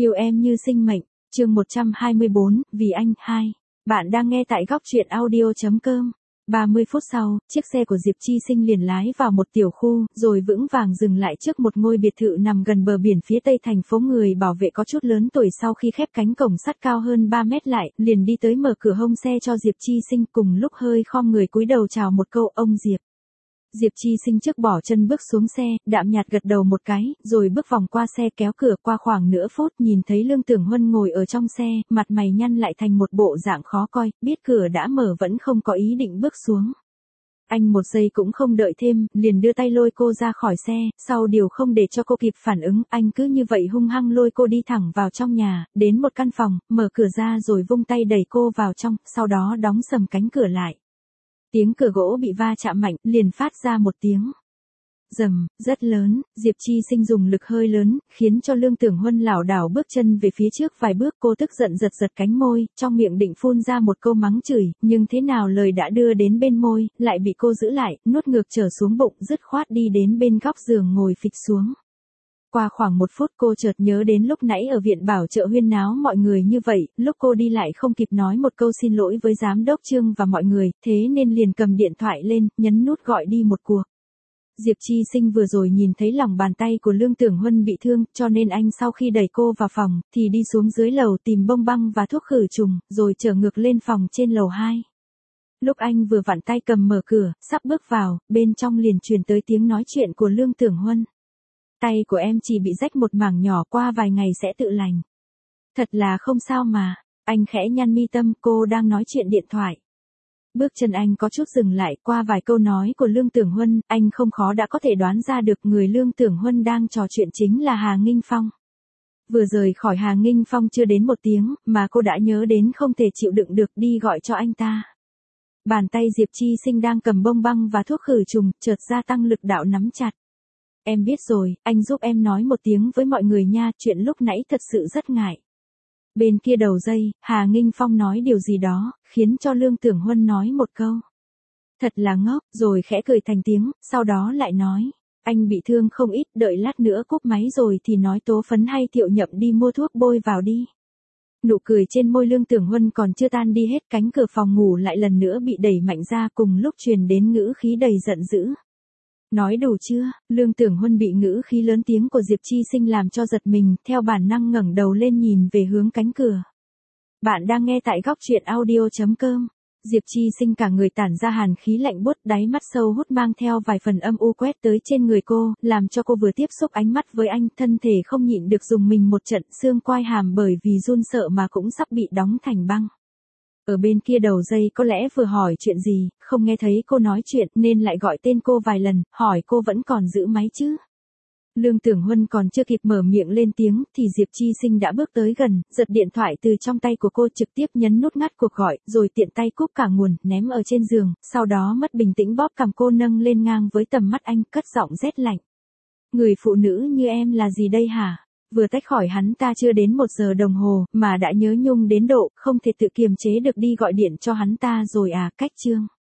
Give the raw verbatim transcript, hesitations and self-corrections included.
Yêu em như sinh mệnh, chương một trăm hai mươi bốn, vì anh, hai. Bạn đang nghe tại góc truyện audio.com. ba mươi phút sau, chiếc xe của Diệp Chi Sinh liền lái vào một tiểu khu, rồi vững vàng dừng lại trước một ngôi biệt thự nằm gần bờ biển phía tây thành phố. Người bảo vệ có chút lớn tuổi sau khi khép cánh cổng sắt cao hơn ba mét lại, liền đi tới mở cửa hông xe cho Diệp Chi Sinh, cùng lúc hơi khom người cúi đầu chào một câu ông Diệp. Diệp Chi Sinh trước bỏ chân bước xuống xe, đạm nhạt gật đầu một cái, rồi bước vòng qua xe kéo cửa. Qua khoảng nửa phút nhìn thấy Lương Tưởng Huân ngồi ở trong xe, mặt mày nhăn lại thành một bộ dạng khó coi, biết cửa đã mở vẫn không có ý định bước xuống. Anh một giây cũng không đợi thêm, liền đưa tay lôi cô ra khỏi xe, sau điều không để cho cô kịp phản ứng, anh cứ như vậy hung hăng lôi cô đi thẳng vào trong nhà, đến một căn phòng, mở cửa ra rồi vung tay đẩy cô vào trong, sau đó đóng sầm cánh cửa lại. Tiếng cửa gỗ bị va chạm mạnh, liền phát ra một tiếng rầm, rất lớn. Diệp Chi Sinh dùng lực hơi lớn, khiến cho Lương Tưởng Huân lảo đảo bước chân về phía trước vài bước. Cô tức giận giật giật cánh môi, trong miệng định phun ra một câu mắng chửi, nhưng thế nào lời đã đưa đến bên môi, lại bị cô giữ lại, nuốt ngược trở xuống bụng, dứt khoát đi đến bên góc giường ngồi phịch xuống. Qua khoảng một phút cô chợt nhớ đến lúc nãy ở viện bảo trợ huyên náo mọi người như vậy, lúc cô đi lại không kịp nói một câu xin lỗi với giám đốc Trương và mọi người, thế nên liền cầm điện thoại lên, nhấn nút gọi đi một cuộc. Diệp Chi Sinh vừa rồi nhìn thấy lòng bàn tay của Lương Tưởng Huân bị thương, cho nên anh sau khi đẩy cô vào phòng, thì đi xuống dưới lầu tìm bông băng và thuốc khử trùng, rồi trở ngược lên phòng trên lầu hai. Lúc anh vừa vặn tay cầm mở cửa, sắp bước vào, bên trong liền truyền tới tiếng nói chuyện của Lương Tưởng Huân. Tay của em chỉ bị rách một mảng nhỏ, qua vài ngày sẽ tự lành. Thật là không sao mà. Anh khẽ nhăn mi tâm, cô đang nói chuyện điện thoại. Bước chân anh có chút dừng lại. Qua vài câu nói của Lương Tưởng Huân, anh không khó đã có thể đoán ra được người Lương Tưởng Huân đang trò chuyện chính là Hà Nghinh Phong. Vừa rời khỏi Hà Nghinh Phong chưa đến một tiếng, mà cô đã nhớ đến không thể chịu đựng được, đi gọi cho anh ta. Bàn tay Diệp Chi Sinh đang cầm bông băng và thuốc khử trùng, chợt gia tăng lực đạo nắm chặt. Em biết rồi, anh giúp em nói một tiếng với mọi người nha, chuyện lúc nãy thật sự rất ngại. Bên kia đầu dây, Hà Nghinh Phong nói điều gì đó, khiến cho Lương Tưởng Huân nói một câu. Thật là ngốc, rồi khẽ cười thành tiếng, sau đó lại nói. Anh bị thương không ít, đợi lát nữa cúp máy rồi thì nói Tố Phấn hay Thiệu Nhậm đi mua thuốc bôi vào đi. Nụ cười trên môi Lương Tưởng Huân còn chưa tan đi hết, cánh cửa phòng ngủ lại lần nữa bị đẩy mạnh ra, cùng lúc truyền đến ngữ khí đầy giận dữ. Nói đủ chưa? Lương Tưởng Huân bị ngữ khí lớn tiếng của Diệp Chi Sinh làm cho giật mình, theo bản năng ngẩng đầu lên nhìn về hướng cánh cửa. Bạn đang nghe tại góc truyện audio.com. Diệp Chi Sinh cả người tản ra hàn khí lạnh buốt, đáy mắt sâu hút mang theo vài phần âm u quét tới trên người cô, làm cho cô vừa tiếp xúc ánh mắt với anh, thân thể không nhịn được dùng mình một trận, xương quai hàm bởi vì run sợ mà cũng sắp bị đóng thành băng. Ở bên kia đầu dây có lẽ vừa hỏi chuyện gì, không nghe thấy cô nói chuyện nên lại gọi tên cô vài lần, hỏi cô vẫn còn giữ máy chứ. Lương Tưởng Huân còn chưa kịp mở miệng lên tiếng thì Diệp Chi Sinh đã bước tới gần, giật điện thoại từ trong tay của cô, trực tiếp nhấn nút ngắt cuộc gọi, rồi tiện tay cúp cả nguồn, ném ở trên giường, sau đó mất bình tĩnh bóp cằm cô nâng lên ngang với tầm mắt anh, cất giọng rét lạnh. Người phụ nữ như em là gì đây hả? Vừa tách khỏi hắn ta chưa đến một giờ đồng hồ, mà đã nhớ nhung đến độ, không thể tự kiềm chế được đi gọi điện cho hắn ta rồi à, cách Trương.